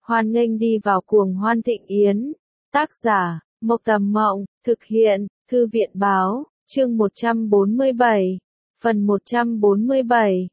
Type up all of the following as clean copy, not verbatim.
Hoan nghênh đi vào cuồng hoan thịnh yến. Tác giả, Mộc Tầm Mộng, thực hiện, Thư viện Báo, chương 147, phần 147,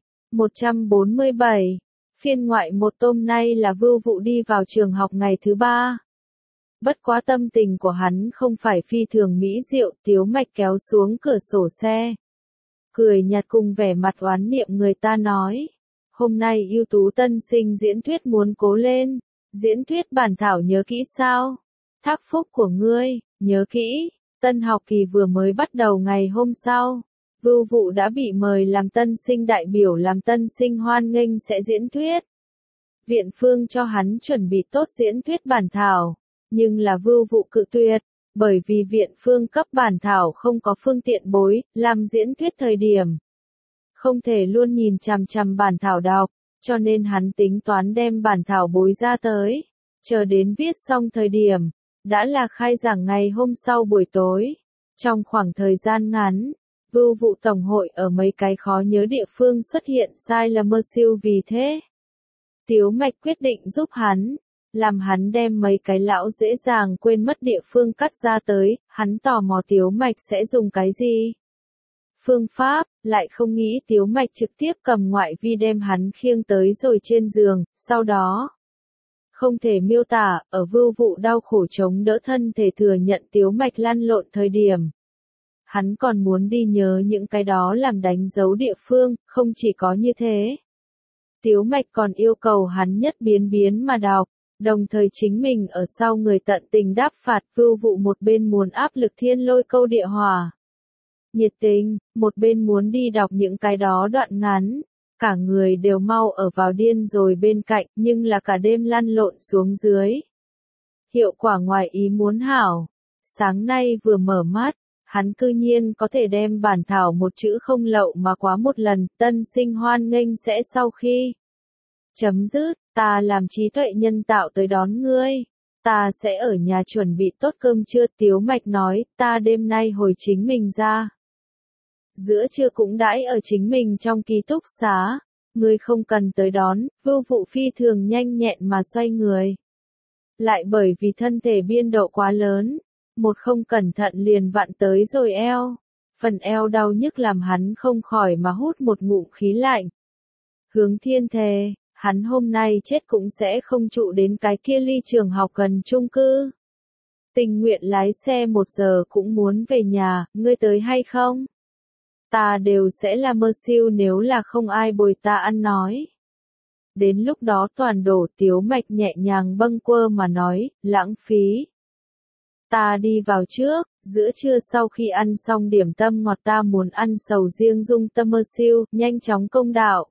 147. Phiên ngoại một hôm nay là Vưu Vụ đi vào trường học ngày thứ 3. Bất quá tâm tình của hắn không phải phi thường mỹ diệu, Tiếu Mạch kéo xuống cửa sổ xe. Cười nhạt cùng vẻ mặt oán niệm người ta nói. Hôm nay ưu tú tân sinh diễn thuyết muốn cố lên. Diễn thuyết bản thảo nhớ kỹ sao? Thác phúc của ngươi, nhớ kỹ. Tân học kỳ vừa mới bắt đầu ngày hôm sau. Vưu Vụ đã bị mời làm tân sinh đại biểu, làm tân sinh hoan nghênh sẽ diễn thuyết. Viện Phương cho hắn chuẩn bị tốt diễn thuyết bản thảo, nhưng là Vưu Vụ cự tuyệt, bởi vì Viện Phương cấp bản thảo không có phương tiện bối, làm diễn thuyết thời điểm. Không thể luôn nhìn chằm chằm bản thảo đọc, cho nên hắn tính toán đem bản thảo bối ra tới, chờ đến viết xong thời điểm, đã là khai giảng ngày hôm sau buổi tối. Trong khoảng thời gian ngắn, Vưu Vụ tổng hội ở mấy cái khó nhớ địa phương xuất hiện sai lầm mơ siêu, vì thế Tiếu Mạch quyết định giúp hắn, làm hắn đem mấy cái lão dễ dàng quên mất địa phương cắt ra tới. Hắn tò mò Tiếu Mạch sẽ dùng cái gì phương pháp, lại không nghĩ Tiếu Mạch trực tiếp cầm ngoại vi đem hắn khiêng tới rồi trên giường, sau đó không thể miêu tả, ở Vưu Vụ đau khổ chống đỡ thân thể thừa nhận Tiếu Mạch lăn lộn thời điểm. Hắn còn muốn đi nhớ những cái đó làm đánh dấu địa phương, không chỉ có như thế. Tiếu Mạch còn yêu cầu hắn nhất biến biến mà đọc, đồng thời chính mình ở sau người tận tình đáp phạt. Vưu Vụ một bên muốn áp lực thiên lôi câu địa hỏa nhiệt tình, một bên muốn đi đọc những cái đó đoạn ngắn. Cả người đều mau ở vào điên rồi bên cạnh, nhưng là cả đêm lăn lộn xuống dưới. Hiệu quả ngoài ý muốn hảo. Sáng nay vừa mở mắt, hắn cư nhiên có thể đem bản thảo một chữ không lậu mà quá một lần. Tân sinh hoan nghênh sẽ sau khi chấm dứt, ta làm trí tuệ nhân tạo tới đón ngươi. Ta sẽ ở nhà chuẩn bị tốt cơm trưa. Tiếu Mạch nói, ta đêm nay hồi chính mình ra. Giữa trưa cũng đãi ở chính mình trong ký túc xá. Ngươi không cần tới đón. Vưu Vụ phi thường nhanh nhẹn mà xoay người. Lại bởi vì thân thể biên độ quá lớn, một không cẩn thận liền vặn tới rồi eo. Phần eo đau nhức làm hắn không khỏi mà hút một ngụm khí lạnh. Hướng thiên thề, hắn hôm nay chết cũng sẽ không trụ đến cái kia ly trường học gần chung cư. Tình nguyện lái xe 1 giờ cũng muốn về nhà, ngươi tới hay không? Ta đều sẽ là mơ siêu nếu là không ai bồi ta ăn nói. Đến lúc đó toàn đổ. Tiếu Mạch nhẹ nhàng bâng quơ mà nói, lãng phí. Ta đi vào trước, giữa trưa sau khi ăn xong điểm tâm ngọt ta muốn ăn sầu riêng dung tâm mơ siêu, nhanh chóng công đạo.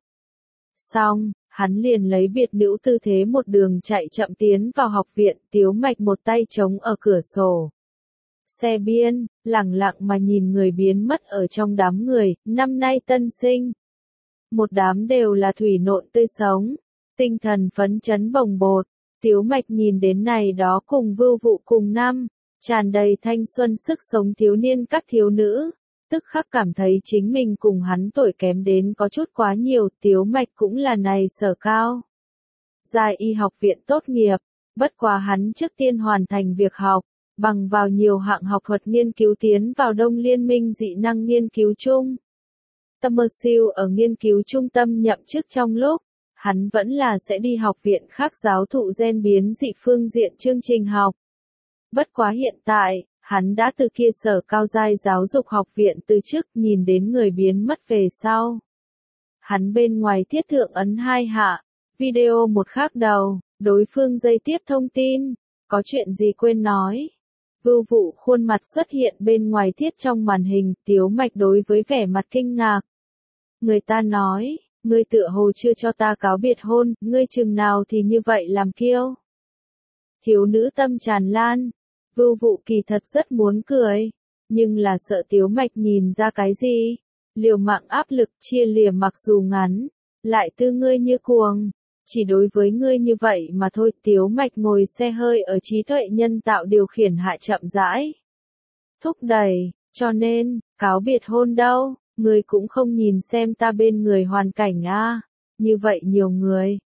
Xong, hắn liền lấy biệt nữ tư thế một đường chạy chậm tiến vào học viện. Tiếu Mạch một tay chống ở cửa sổ xe biên, lẳng lặng mà nhìn người biến mất ở trong đám người. Năm nay tân sinh, một đám đều là thủy nộn tươi sống, tinh thần phấn chấn bồng bột. Tiếu Mạch nhìn đến này đó cùng Vưu Vụ cùng năm, tràn đầy thanh xuân sức sống thiếu niên các thiếu nữ, tức khắc cảm thấy chính mình cùng hắn tuổi kém đến có chút quá nhiều. Tiếu Mạch cũng là này sở cao giai y học viện tốt nghiệp, bất quá hắn trước tiên hoàn thành việc học, bằng vào nhiều hạng học thuật nghiên cứu tiến vào Đông Liên minh dị năng nghiên cứu chung. Tâm mơ siêu ở nghiên cứu trung tâm nhậm chức trong lúc, hắn vẫn là sẽ đi học viện khác giáo thụ gen biến dị phương diện chương trình học. Bất quá hiện tại, hắn đã từ kia sở cao giai giáo dục học viện từ chức, nhìn đến người biến mất về sau. Hắn bên ngoài thiết thượng ấn 2 hạ, video một khác đầu, đối phương dây tiếp thông tin, có chuyện gì quên nói. Vưu Vụ khuôn mặt xuất hiện bên ngoài thiết trong màn hình. Tiếu Mạch đối với vẻ mặt kinh ngạc. Người ta nói, ngươi tựa hồ chưa cho ta cáo biệt hôn, ngươi chừng nào thì như vậy làm kiêu. Thiếu nữ tâm tràn lan. Vưu Vụ kỳ thật rất muốn cười, nhưng là sợ Tiếu Mạch nhìn ra cái gì. Liều mạng áp lực chia lìa mặc dù ngắn, lại tư ngươi như cuồng. Chỉ đối với ngươi như vậy mà thôi. Tiếu Mạch ngồi xe hơi ở trí tuệ nhân tạo điều khiển hạ chậm rãi thúc đẩy, cho nên, cáo biệt hôn đâu, ngươi cũng không nhìn xem ta bên người hoàn cảnh a. Như vậy nhiều người,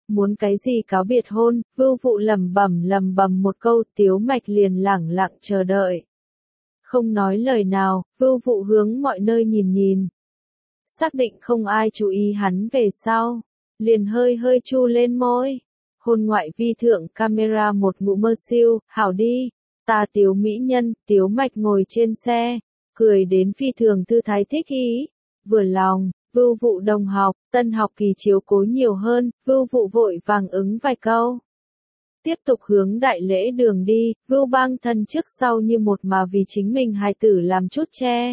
Muốn cái gì cáo biệt hôn, Vưu Vụ lẩm bẩm một câu, Tiếu Mạch liền lẳng lặng chờ đợi. Không nói lời nào, Vưu Vụ hướng mọi nơi nhìn nhìn. Xác định không ai chú ý hắn về sau, liền hơi hơi chu lên môi. Hôn ngoại vi thượng camera một ngụm mơ siêu, hảo đi, ta Tiếu mỹ nhân, Tiếu Mạch ngồi trên xe, cười đến phi thường thư thái thích ý, vừa lòng. Vưu Vụ đồng học, tân học kỳ chiếu cố nhiều hơn, Vưu Vụ vội vàng ứng vài câu. Tiếp tục hướng đại lễ đường đi, Vưu Bang thân trước sau như một mà vì chính mình hài tử làm chút che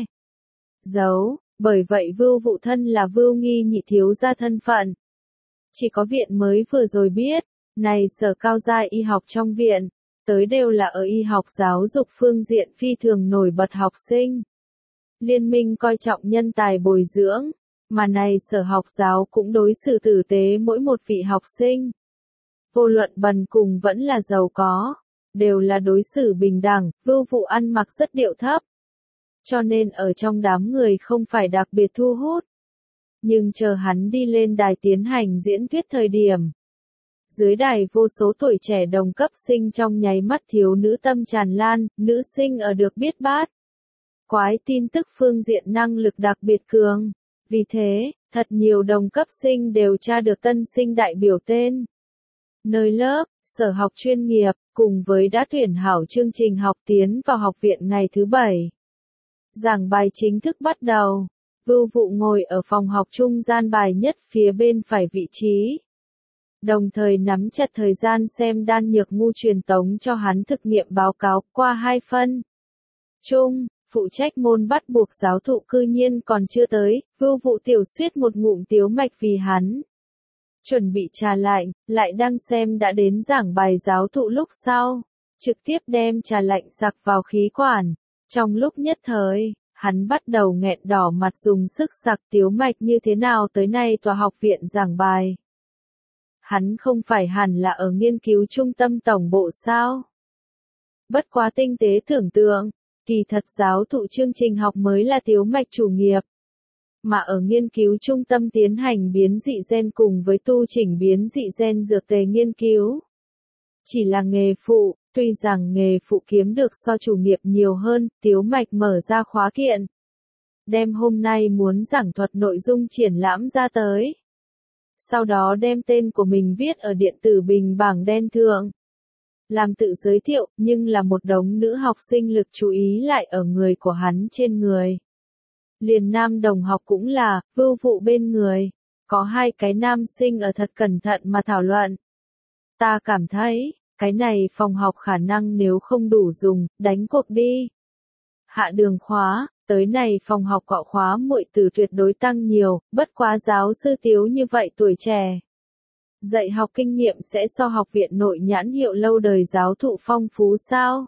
giấu, bởi vậy Vưu Vụ thân là Vưu Nghi nhị thiếu gia thân phận. Chỉ có viện mới vừa rồi biết, này sở cao giai y học trong viện, tới đều là ở y học giáo dục phương diện phi thường nổi bật học sinh. Liên minh coi trọng nhân tài bồi dưỡng. Mà này sở học giáo cũng đối xử tử tế mỗi một vị học sinh. Vô luận bần cùng vẫn là giàu có, đều là đối xử bình đẳng, Vưu Vụ ăn mặc rất điệu thấp. Cho nên ở trong đám người không phải đặc biệt thu hút. Nhưng chờ hắn đi lên đài tiến hành diễn thuyết thời điểm. Dưới đài vô số tuổi trẻ đồng cấp sinh trong nháy mắt thiếu nữ tâm tràn lan, nữ sinh ở được biết bát. Quái tin tức phương diện năng lực đặc biệt cường. Vì thế, thật nhiều đồng cấp sinh đều tra được tân sinh đại biểu tên. Nơi lớp, sở học chuyên nghiệp, cùng với đã tuyển hảo chương trình học tiến vào học viện ngày thứ 7. Giảng bài chính thức bắt đầu. Vưu Vụ ngồi ở phòng học trung gian bài nhất phía bên phải vị trí. Đồng thời nắm chặt thời gian xem Đan Nhược Ngu truyền tống cho hắn thực nghiệm báo cáo qua 2 phân. Chung. Phụ trách môn bắt buộc giáo thụ cư nhiên còn chưa tới, Vưu Vụ tiểu suýt một ngụm Tiếu Mạch vì hắn. Chuẩn bị trà lạnh, lại đang xem đã đến giảng bài giáo thụ lúc sau. Trực tiếp đem trà lạnh sặc vào khí quản. Trong lúc nhất thời, hắn bắt đầu nghẹn đỏ mặt dùng sức sặc Tiếu Mạch như thế nào tới nay tòa học viện giảng bài. Hắn không phải hẳn là ở nghiên cứu trung tâm tổng bộ sao? Bất quá tinh tế tưởng tượng. Kỳ thật giáo thụ chương trình học mới là Tiếu Mạch chủ nghiệp. Mà ở nghiên cứu trung tâm tiến hành biến dị gen cùng với tu chỉnh biến dị gen dược tề nghiên cứu. Chỉ là nghề phụ, tuy rằng nghề phụ kiếm được so chủ nghiệp nhiều hơn, Tiếu Mạch mở ra khóa kiện. Đem hôm nay muốn giảng thuật nội dung triển lãm ra tới. Sau đó đem tên của mình viết ở điện tử bình bảng đen thượng. Làm tự giới thiệu, nhưng là một đống nữ học sinh lực chú ý lại ở người của hắn trên người. Liền nam đồng học cũng là, Vưu Vụ bên người. Có 2 cái nam sinh ở thật cẩn thận mà thảo luận. Ta cảm thấy, cái này phòng học khả năng nếu không đủ dùng, đánh cuộc đi. Hạ đường khóa, tới này phòng học cọ khóa muội tử tuyệt đối tăng nhiều, bất quá giáo sư Tiếu như vậy tuổi trẻ. Dạy học kinh nghiệm sẽ so học viện nội nhãn hiệu lâu đời giáo thụ phong phú sao?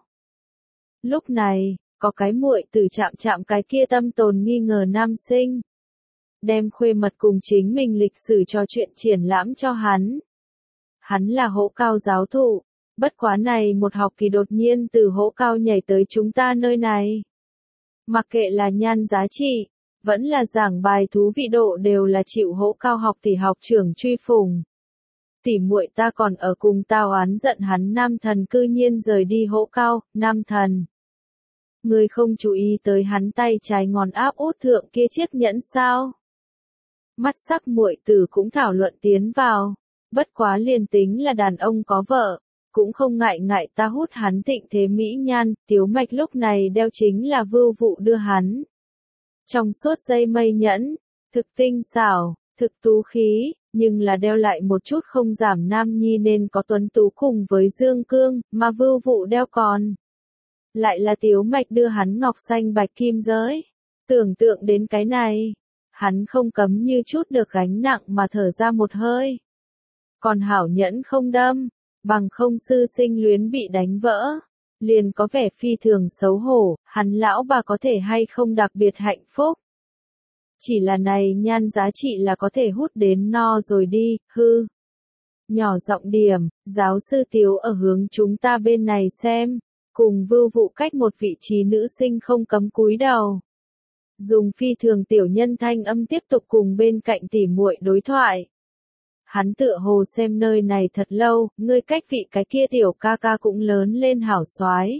Lúc này, có cái muội tử chạm cái kia tâm tồn nghi ngờ nam sinh. Đem khuê mật cùng chính mình lịch sử trò chuyện triển lãm cho hắn. Hắn là Hỗ Cao giáo thụ, bất quá này một học kỳ đột nhiên từ Hỗ Cao nhảy tới chúng ta nơi này. Mặc kệ là nhan giá trị, vẫn là giảng bài thú vị độ đều là chịu Hỗ Cao học tỷ học trưởng truy phùng. Tỉ muội ta còn ở cùng tao oán giận hắn nam thần cư nhiên rời đi Hỗ Cao, nam thần. Người không chú ý tới hắn tay trái ngón áp út thượng kia chiếc nhẫn sao? Mắt sắc muội tử cũng thảo luận tiến vào. Bất quá liền tính là đàn ông có vợ, cũng không ngại ta hút hắn thịnh thế mỹ nhan, Tiếu Mạch lúc này đeo chính là Vưu Vụ đưa hắn. Trong suốt dây mây nhẫn, thực tinh xảo, thực tú khí, nhưng là đeo lại một chút không giảm nam nhi nên có tuấn tú cùng với dương cương, mà Vưu Vụ đeo còn. Lại là Tiếu Mạch đưa hắn ngọc xanh bạch kim giới. Tưởng tượng đến cái này, hắn không cấm như chút được gánh nặng mà thở ra một hơi. Còn hảo nhẫn không đâm, bằng không sư sinh luyến bị đánh vỡ. Liền có vẻ phi thường xấu hổ, hắn lão bà có thể hay không đặc biệt hạnh phúc. Chỉ là này nhan giá trị là có thể hút đến no rồi đi, hư. Nhỏ giọng điểm, giáo sư Tiếu ở hướng chúng ta bên này xem, cùng Vưu Vụ cách một vị trí nữ sinh không cấm cúi đầu. Dùng phi thường tiểu nhân thanh âm tiếp tục cùng bên cạnh tỉ muội đối thoại. Hắn tựa hồ xem nơi này thật lâu, ngươi cách vị cái kia tiểu ca ca cũng lớn lên hảo soái.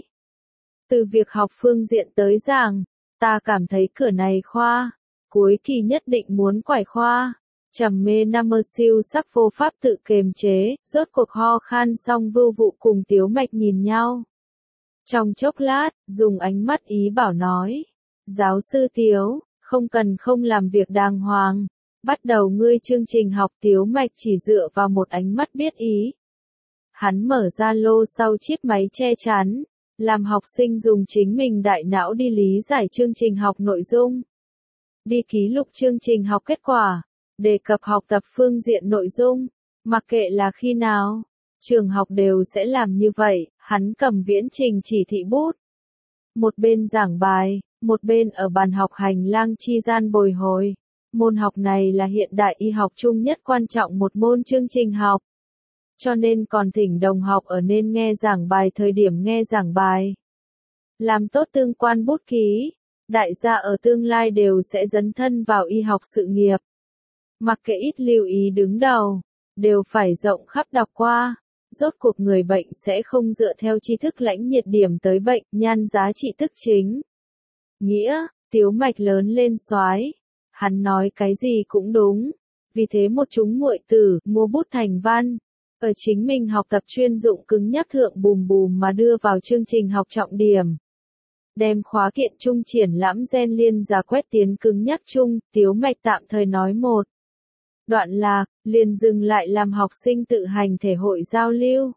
Từ việc học phương diện tới giảng, ta cảm thấy cửa này khoa, cuối kỳ nhất định muốn quải khoa. Trầm mê năm mơ siêu sắc vô pháp tự kiềm chế, rốt cuộc ho khan xong Vưu Vụ cùng Tiếu Mạch nhìn nhau. Trong chốc lát, dùng ánh mắt ý bảo nói, giáo sư Tiếu, không cần không làm việc đàng hoàng, bắt đầu ngươi chương trình học. Tiếu Mạch chỉ dựa vào một ánh mắt biết ý. Hắn mở ra lô sau chiếc máy che chắn, làm học sinh dùng chính mình đại não đi lý giải chương trình học nội dung. Đi ký lục chương trình học kết quả, đề cập học tập phương diện nội dung, mặc kệ là khi nào, trường học đều sẽ làm như vậy. Hắn cầm viễn trình chỉ thị bút, một bên giảng bài, một bên ở bàn học hành lang chi gian bồi hồi. Môn học này là hiện đại y học chung nhất quan trọng một môn chương trình học. Cho nên còn thỉnh đồng học ở nên nghe giảng bài thời điểm nghe giảng bài. Làm tốt tương quan bút ký, đại gia ở tương lai đều sẽ dấn thân vào y học sự nghiệp. Mặc kệ ít lưu ý đứng đầu, đều phải rộng khắp đọc qua. Rốt cuộc người bệnh sẽ không dựa theo tri thức lãnh nhiệt điểm tới bệnh, nhan giá trị tức chính. Nghĩa, Tiếu Mạch lớn lên soái, hắn nói cái gì cũng đúng. Vì thế một chúng muội tử mua bút thành văn, ở chính mình học tập chuyên dụng cứng nhắc thượng bùm bùm mà đưa vào chương trình học trọng điểm. Đem khóa kiện chung triển lãm gen liên giả quét tiến cứng nhắc chung. Tiếu Mạch tạm thời nói một đoạn lạc, liền dừng lại làm học sinh tự hành thể hội giao lưu.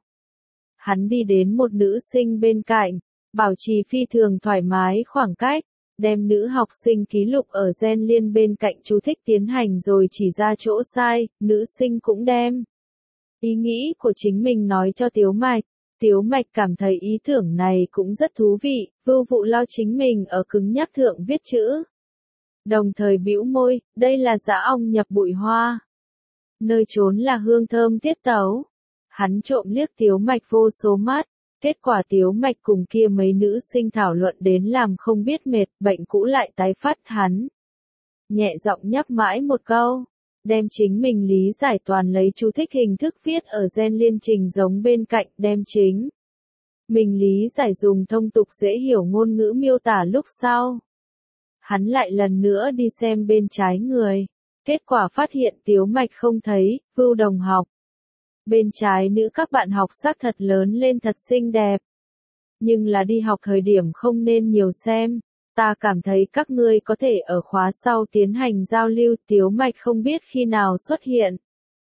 Hắn đi đến một nữ sinh bên cạnh, bảo trì phi thường thoải mái khoảng cách, đem nữ học sinh ký lục ở gen liên bên cạnh chú thích tiến hành rồi chỉ ra chỗ sai. Nữ sinh cũng đem ý nghĩ của chính mình nói cho Tiếu Mạch. Tiếu Mạch cảm thấy ý tưởng này cũng rất thú vị. Vưu Vụ lo chính mình ở cứng nhắc thượng viết chữ, đồng thời bĩu môi, đây là dã ong nhập bụi hoa, nơi trốn là hương thơm tiết tấu. Hắn trộm liếc Tiếu Mạch vô số mắt, kết quả Tiếu Mạch cùng kia mấy nữ sinh thảo luận đến làm không biết mệt, bệnh cũ lại tái phát. Hắn nhẹ giọng nhắc mãi một câu, đem chính mình lý giải toàn lấy chú thích hình thức viết ở gen liên trình giống bên cạnh, đem chính mình lý giải dùng thông tục dễ hiểu ngôn ngữ miêu tả. Lúc sau, hắn lại lần nữa đi xem bên trái người, kết quả phát hiện Tiếu Mạch không thấy. Vưu đồng học, bên trái nữ các bạn học xác thật lớn lên thật xinh đẹp, nhưng là đi học thời điểm không nên nhiều xem. Ta cảm thấy các ngươi có thể ở khóa sau tiến hành giao lưu. Tiếu Mạch không biết khi nào xuất hiện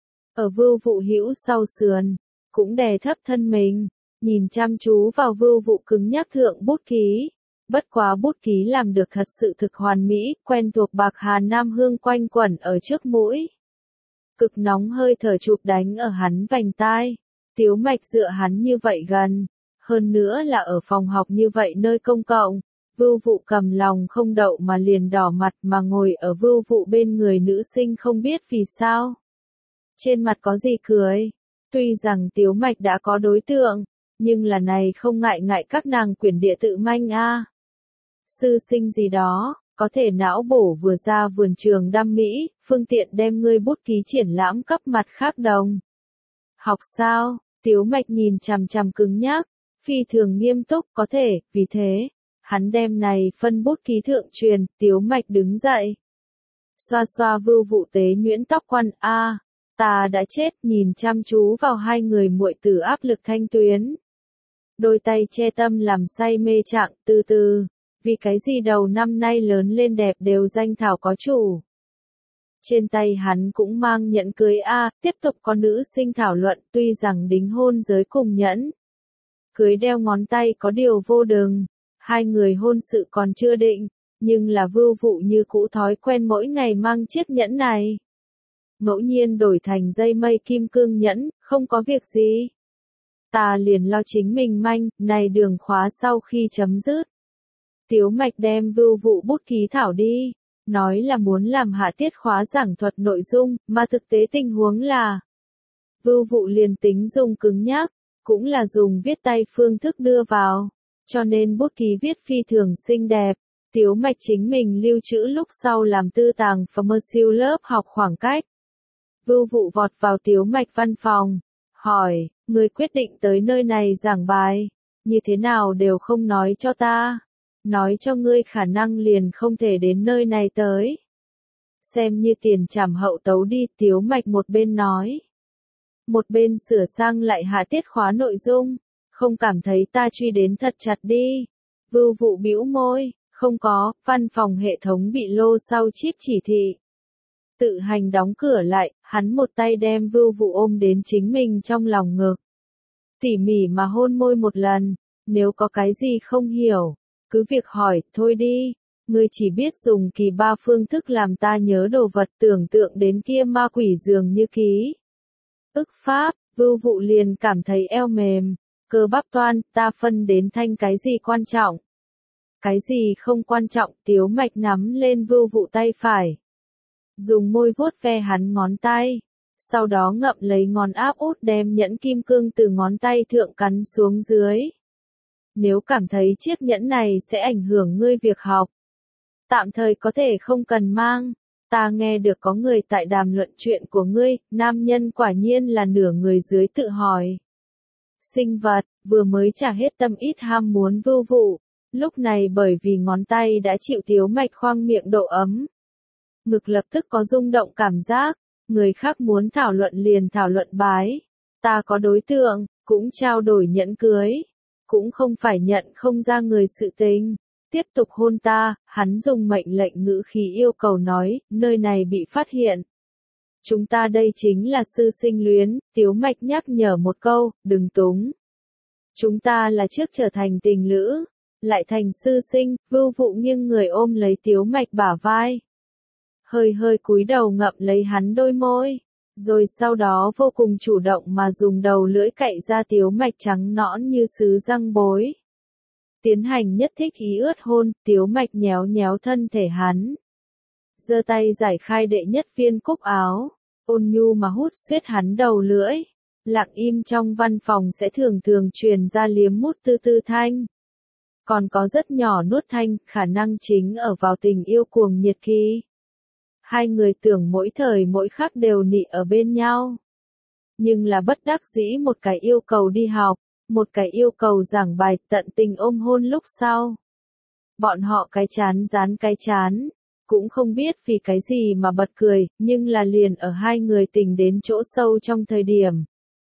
ở Vưu Vụ hữu sau sườn, cũng đè thấp thân mình, nhìn chăm chú vào Vưu Vụ cứng nhắc thượng bút ký. Bất quá bút ký làm được thật sự thực hoàn mỹ, quen thuộc bạc hà nam hương quanh quẩn ở trước mũi. Cực nóng hơi thở chụp đánh ở hắn vành tai. Tiếu Mạch dựa hắn như vậy gần, hơn nữa là ở phòng học như vậy nơi công cộng. Vưu Vụ cầm lòng không đậu mà liền đỏ mặt, mà ngồi ở Vưu Vụ bên người nữ sinh không biết vì sao, trên mặt có gì cười. Tuy rằng Tiếu Mạch đã có đối tượng, nhưng là này không ngại ngại các nàng quyển địa tự manh a. Sư sinh gì đó, có thể não bổ vừa ra vườn trường đam mỹ, phương tiện đem ngươi bút ký triển lãm cấp mặt khác đồng học sao. Tiếu Mạch nhìn chằm chằm cứng nhắc, phi thường nghiêm túc. Có thể, vì thế, hắn đem này phân bút ký thượng truyền. Tiếu Mạch đứng dậy, xoa xoa Vưu Vụ tế nhuyễn tóc quăn. A, ta đã chết. Nhìn chăm chú vào hai người muội tử áp lực thanh tuyến, đôi tay che tâm làm say mê trạng. Từ từ, vì cái gì đầu năm nay lớn lên đẹp đều danh thảo có chủ. Trên tay hắn cũng mang nhẫn cưới a. Tiếp tục có nữ sinh thảo luận. Tuy rằng đính hôn giới cùng nhẫn cưới đeo ngón tay có điều vô đừng, hai người hôn sự còn chưa định, nhưng là Vưu Vụ như cũ thói quen mỗi ngày mang chiếc nhẫn này, ngẫu nhiên đổi thành dây mây kim cương nhẫn. Không có việc gì, ta liền lo chính mình manh. Này đường khóa sau khi chấm dứt, Tiếu Mạch đem Vưu Vụ bút ký thảo đi, nói là muốn làm hạ tiết khóa giảng thuật nội dung, mà thực tế tình huống là Vưu Vụ liền tính dùng cứng nhắc, cũng là dùng viết tay phương thức đưa vào, cho nên bút ký viết phi thường xinh đẹp. Tiếu Mạch chính mình lưu trữ lúc sau làm tư tàng và mơ siêu lớp học khoảng cách. Vưu Vụ vọt vào Tiếu Mạch văn phòng, hỏi, người quyết định tới nơi này giảng bài, như thế nào đều không nói cho ta, nói cho ngươi khả năng liền không thể đến nơi này tới. Xem như tiền trảm hậu tấu đi, Tiếu Mạch một bên nói. Một bên sửa sang lại hạ tiết khóa nội dung, không cảm thấy ta truy đến thật chặt đi. Vưu Vụ bĩu môi, không có, văn phòng hệ thống bị lô sau chip chỉ thị. Tự hành đóng cửa lại, hắn một tay đem Vưu Vụ ôm đến chính mình trong lòng ngực. Tỉ mỉ mà hôn môi một lần, nếu có cái gì không hiểu, cứ việc hỏi, thôi đi, ngươi chỉ biết dùng kỳ ba phương thức làm ta nhớ đồ vật, tưởng tượng đến kia ma quỷ dường như ký. Ức pháp, Vưu Vụ liền cảm thấy eo mềm, cơ bắp toan, ta phân đến thanh cái gì quan trọng. Cái gì không quan trọng, Tiếu Mạch nắm lên Vưu Vụ tay phải. Dùng môi vuốt ve hắn ngón tay, sau đó ngậm lấy ngón áp út đem nhẫn kim cương từ ngón tay thượng cắn xuống dưới. Nếu cảm thấy chiếc nhẫn này sẽ ảnh hưởng ngươi việc học, tạm thời có thể không cần mang. Ta nghe được có người tại đàm luận chuyện của ngươi, nam nhân quả nhiên là nửa người dưới tự hỏi. Sinh vật, vừa mới trả hết tâm ít ham muốn Vưu Vụ, lúc này bởi vì ngón tay đã chịu Tiếu Mạch khoang miệng độ ấm. Ngực lập tức có rung động cảm giác, người khác muốn thảo luận liền thảo luận bái. Ta có đối tượng, cũng trao đổi nhẫn cưới, cũng không phải nhận không ra người sự tình. Tiếp tục hôn ta, hắn dùng mệnh lệnh ngữ khí yêu cầu nói, nơi này bị phát hiện. Chúng ta đây chính là sư sinh luyến, Tiếu Mạch nhắc nhở một câu, đừng túng. Chúng ta là trước trở thành tình lữ, lại thành sư sinh, Vưu Vụ nghiêng người ôm lấy Tiếu Mạch bả vai. Hơi hơi cúi đầu ngậm lấy hắn đôi môi, rồi sau đó vô cùng chủ động mà dùng đầu lưỡi cạy ra Tiếu Mạch trắng nõn như sứ răng bối. Tiến hành nhất thích ý ướt hôn, Tiếu Mạch nhéo nhéo thân thể hắn. Giơ tay giải khai đệ nhất viên cúc áo, ôn nhu mà hút xuyết hắn đầu lưỡi. Lặng im trong văn phòng sẽ thường thường truyền ra liếm mút tư tư thanh. Còn có rất nhỏ nuốt thanh, khả năng chính ở vào tình yêu cuồng nhiệt kỳ. Hai người tưởng mỗi thời mỗi khắc đều nị ở bên nhau. Nhưng là bất đắc dĩ, một cái yêu cầu đi học, một cái yêu cầu giảng bài, tận tình ôm hôn lúc sau. Bọn họ cái chán dán cái chán, cũng không biết vì cái gì mà bật cười, nhưng là liền ở hai người tình đến chỗ sâu trong thời điểm.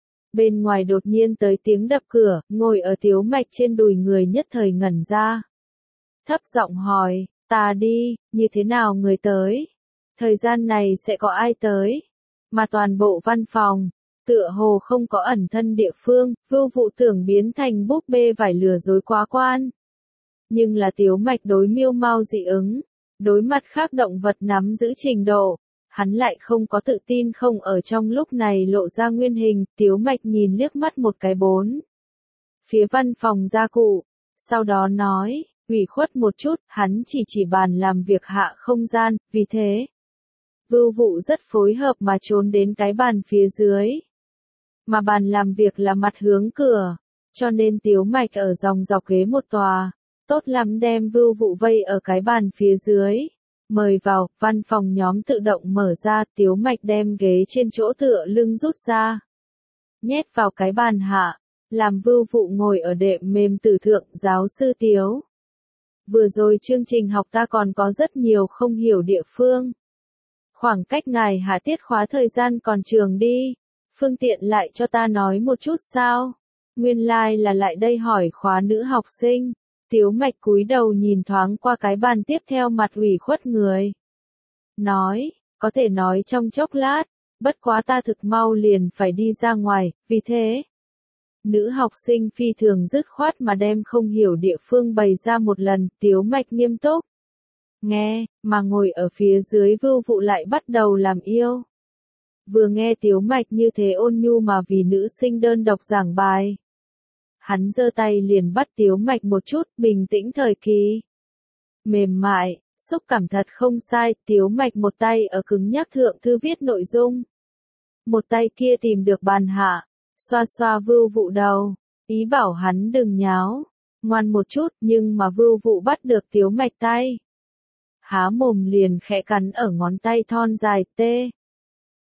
Bên ngoài đột nhiên tới tiếng đập cửa, ngồi ở Tiếu Mạch trên đùi người nhất thời ngẩn ra. Thấp giọng hỏi, ta đi, như thế nào người tới? Thời gian này sẽ có ai tới? Mà toàn bộ văn phòng, tựa hồ không có ẩn thân địa phương, Vưu Vụ tưởng biến thành búp bê vải lừa dối quá quan. Nhưng là Tiếu Mạch đối miêu mau dị ứng, đối mặt khác động vật nắm giữ trình độ, hắn lại không có tự tin không ở trong lúc này lộ ra nguyên hình. Tiếu Mạch nhìn liếc mắt một cái bốn phía văn phòng gia cụ, sau đó nói, ủy khuất một chút, hắn chỉ bàn làm việc hạ không gian, vì thế. Vưu Vụ rất phối hợp mà trốn đến cái bàn phía dưới. Mà bàn làm việc là mặt hướng cửa, cho nên Tiếu Mạch ở dòng dọc ghế một tòa, tốt lắm đem Vưu Vụ vây ở cái bàn phía dưới. Mời vào, văn phòng nhóm tự động mở ra, Tiếu Mạch đem ghế trên chỗ tựa lưng rút ra. Nhét vào cái bàn hạ, làm Vưu Vụ ngồi ở đệm mềm tử thượng. Giáo sư Tiếu, vừa rồi chương trình học ta còn có rất nhiều không hiểu địa phương. Khoảng cách ngài hạ tiết khóa thời gian còn trường đi, phương tiện lại cho ta nói một chút sao? Nguyên lai là lại đây hỏi khóa nữ học sinh. Tiếu Mạch cúi đầu nhìn thoáng qua cái bàn tiếp theo, mặt ủy khuất người. Nói, có thể nói trong chốc lát, bất quá ta thực mau liền phải đi ra ngoài, vì thế. Nữ học sinh phi thường dứt khoát mà đem không hiểu địa phương bày ra một lần. Tiếu Mạch nghiêm túc nghe, mà ngồi ở phía dưới Vưu Vụ lại bắt đầu làm yêu. Vừa nghe Tiếu Mạch như thế ôn nhu mà vì nữ sinh đơn độc giảng bài, hắn giơ tay liền bắt Tiếu Mạch một chút, bình tĩnh thời kỳ. Mềm mại, xúc cảm thật không sai. Tiếu Mạch một tay ở cứng nhắc thượng thư viết nội dung, một tay kia tìm được bàn hạ, xoa xoa Vưu Vụ đầu, ý bảo hắn đừng nháo, ngoan một chút. Nhưng mà Vưu Vụ bắt được Tiếu Mạch tay, há mồm liền khẽ cắn ở ngón tay thon dài tê.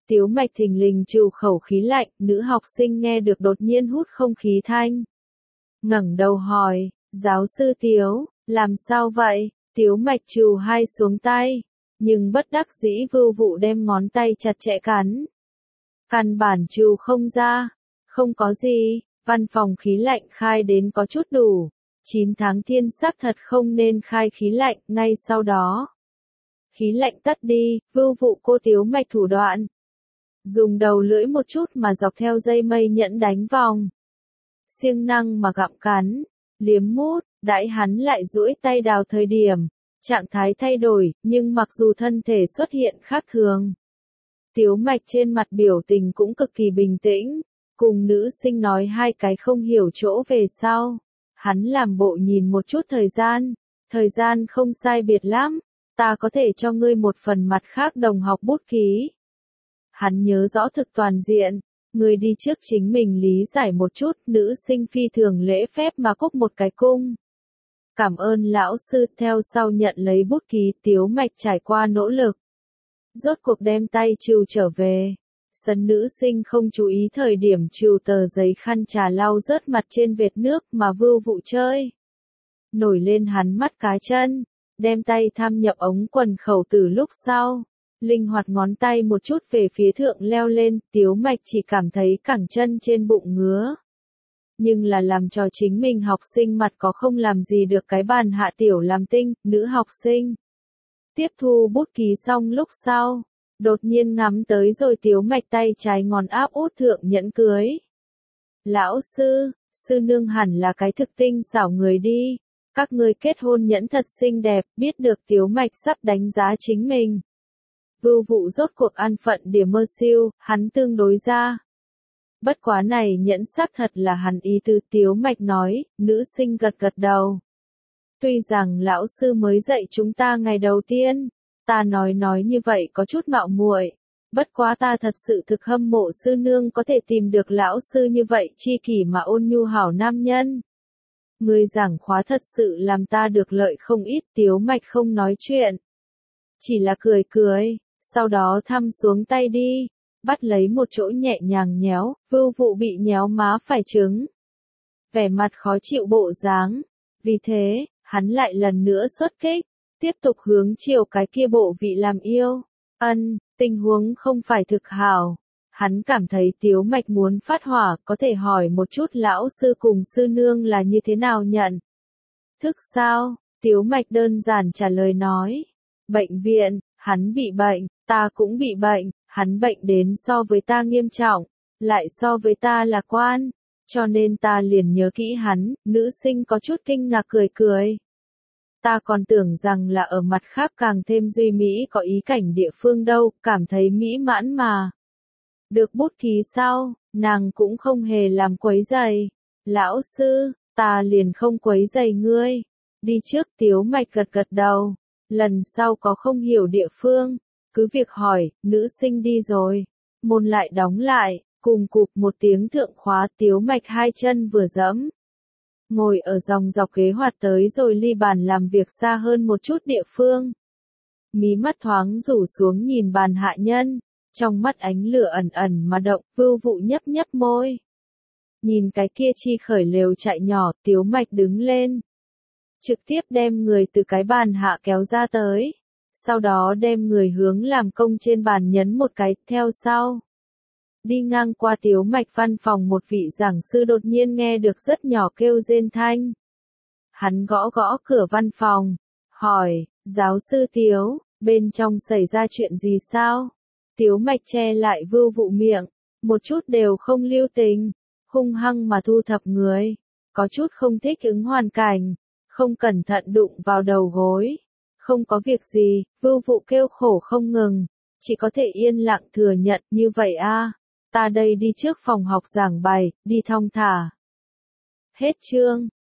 Tiếu Mạch thình lình trừ khẩu khí lạnh, nữ học sinh nghe được đột nhiên hút không khí thanh. Ngẩng đầu hỏi, giáo sư Tiếu, làm sao vậy? Tiếu Mạch trừ hai xuống tay, nhưng bất đắc dĩ Vưu Vụ đem ngón tay chặt chẽ cắn. Căn bản trừ không ra, không có gì, văn phòng khí lạnh khai đến có chút đủ. 9 tháng thiên xác thật không nên khai khí lạnh, ngay sau đó. Khí lạnh tắt đi, Vưu Vụ cô Tiếu Mạch thủ đoạn. Dùng đầu lưỡi một chút mà dọc theo dây mây nhẫn đánh vòng. Siêng năng mà gặm cắn, liếm mút, đãi hắn lại duỗi tay đào thời điểm. Trạng thái thay đổi, nhưng mặc dù thân thể xuất hiện khác thường. Tiếu Mạch trên mặt biểu tình cũng cực kỳ bình tĩnh, cùng nữ sinh nói hai cái không hiểu chỗ về sau. Hắn làm bộ nhìn một chút thời gian không sai biệt lắm, ta có thể cho ngươi một phần mặt khác đồng học bút ký. Hắn nhớ rõ thực toàn diện, ngươi đi trước chính mình lý giải một chút, nữ sinh phi thường lễ phép mà cúc một cái cung. Cảm ơn lão sư, theo sau nhận lấy bút ký. Tiếu Mạch trải qua nỗ lực. Rốt cuộc đem tay trừ trở về. Sân nữ sinh không chú ý thời điểm trừ tờ giấy khăn trà lau rớt mặt trên vệt nước mà Vưu Vụ chơi. Nổi lên hắn mắt cá chân, đem tay tham nhập ống quần khẩu từ lúc sau. Linh hoạt ngón tay một chút về phía thượng leo lên, Tiếu Mạch chỉ cảm thấy cẳng chân trên bụng ngứa. Nhưng là làm cho chính mình học sinh mặt có không làm gì được cái bàn hạ tiểu làm tinh, nữ học sinh. Tiếp thu bút ký xong lúc sau, đột nhiên ngắm tới rồi Tiếu Mạch tay trái ngón áp út thượng nhẫn cưới. Lão sư, sư nương hẳn là cái thực tinh xảo người đi, các ngươi kết hôn nhẫn thật xinh đẹp, biết được Tiếu Mạch sắp đánh giá chính mình. Vưu Vụ rốt cuộc an phận điểm mơ siêu, hắn tương đối ra. Bất quá này nhẫn xác thật là hắn ý tư. Tiếu Mạch nói, nữ sinh gật gật đầu. Tuy rằng lão sư mới dạy chúng ta ngày đầu tiên, ta nói như vậy có chút mạo muội. Bất quá ta thật sự thực hâm mộ sư nương có thể tìm được lão sư như vậy chi kỷ mà ôn nhu hảo nam nhân. Người giảng khóa thật sự làm ta được lợi không ít. Tiếu Mạch không nói chuyện, chỉ là cười cười, sau đó thăm xuống tay đi. Bắt lấy một chỗ nhẹ nhàng nhéo, Vưu Vụ bị nhéo má phải trứng. Vẻ mặt khó chịu bộ dáng. Vì thế, hắn lại lần nữa xuất kích, tiếp tục hướng chiều cái kia bộ vị làm yêu. Tình huống không phải thực hảo. Hắn cảm thấy Tiếu Mạch muốn phát hỏa, có thể hỏi một chút lão sư cùng sư nương là như thế nào nhận. Thức sao? Tiếu Mạch đơn giản trả lời nói. Bệnh viện, hắn bị bệnh, ta cũng bị bệnh. Hắn bệnh đến so với ta nghiêm trọng, lại so với ta lạc quan, cho nên ta liền nhớ kỹ hắn. Nữ sinh có chút kinh ngạc cười cười. Ta còn tưởng rằng là ở mặt khác càng thêm duy mỹ có ý cảnh địa phương đâu, cảm thấy mỹ mãn mà. Được bút ký sau, nàng cũng không hề làm quấy giày. Lão sư, ta liền không quấy giày ngươi. Đi trước. Tiếu Mạch gật gật đầu. Lần sau có không hiểu địa phương, cứ việc hỏi. Nữ sinh đi rồi, môn lại đóng lại, cùng cụp một tiếng thượng khóa. Tiếu Mạch hai chân vừa dẫm, ngồi ở dòng dọc ghế hoạt tới rồi ly bàn làm việc xa hơn một chút địa phương. Mí mắt thoáng rủ xuống nhìn bàn hạ nhân, trong mắt ánh lửa ẩn ẩn mà động. Vưu Vụ nhấp nhấp môi, nhìn cái kia chi khởi lều chạy nhỏ. Tiếu Mạch đứng lên, trực tiếp đem người từ cái bàn hạ kéo ra tới. Sau đó đem người hướng làm công trên bàn nhấn một cái, theo sau. Đi ngang qua Tiếu Mạch văn phòng một vị giảng sư đột nhiên nghe được rất nhỏ kêu rên thanh. Hắn gõ gõ cửa văn phòng, hỏi, giáo sư Tiếu, bên trong xảy ra chuyện gì sao? Tiếu Mạch che lại Vưu Vụ miệng, một chút đều không lưu tình, hung hăng mà thu thập người, có chút không thích ứng hoàn cảnh, không cẩn thận đụng vào đầu gối. Không có việc gì. Vưu Vụ kêu khổ không ngừng, chỉ có thể yên lặng thừa nhận. Như vậy a, ta đây đi trước phòng học giảng bài, đi thong thả. Hết chương.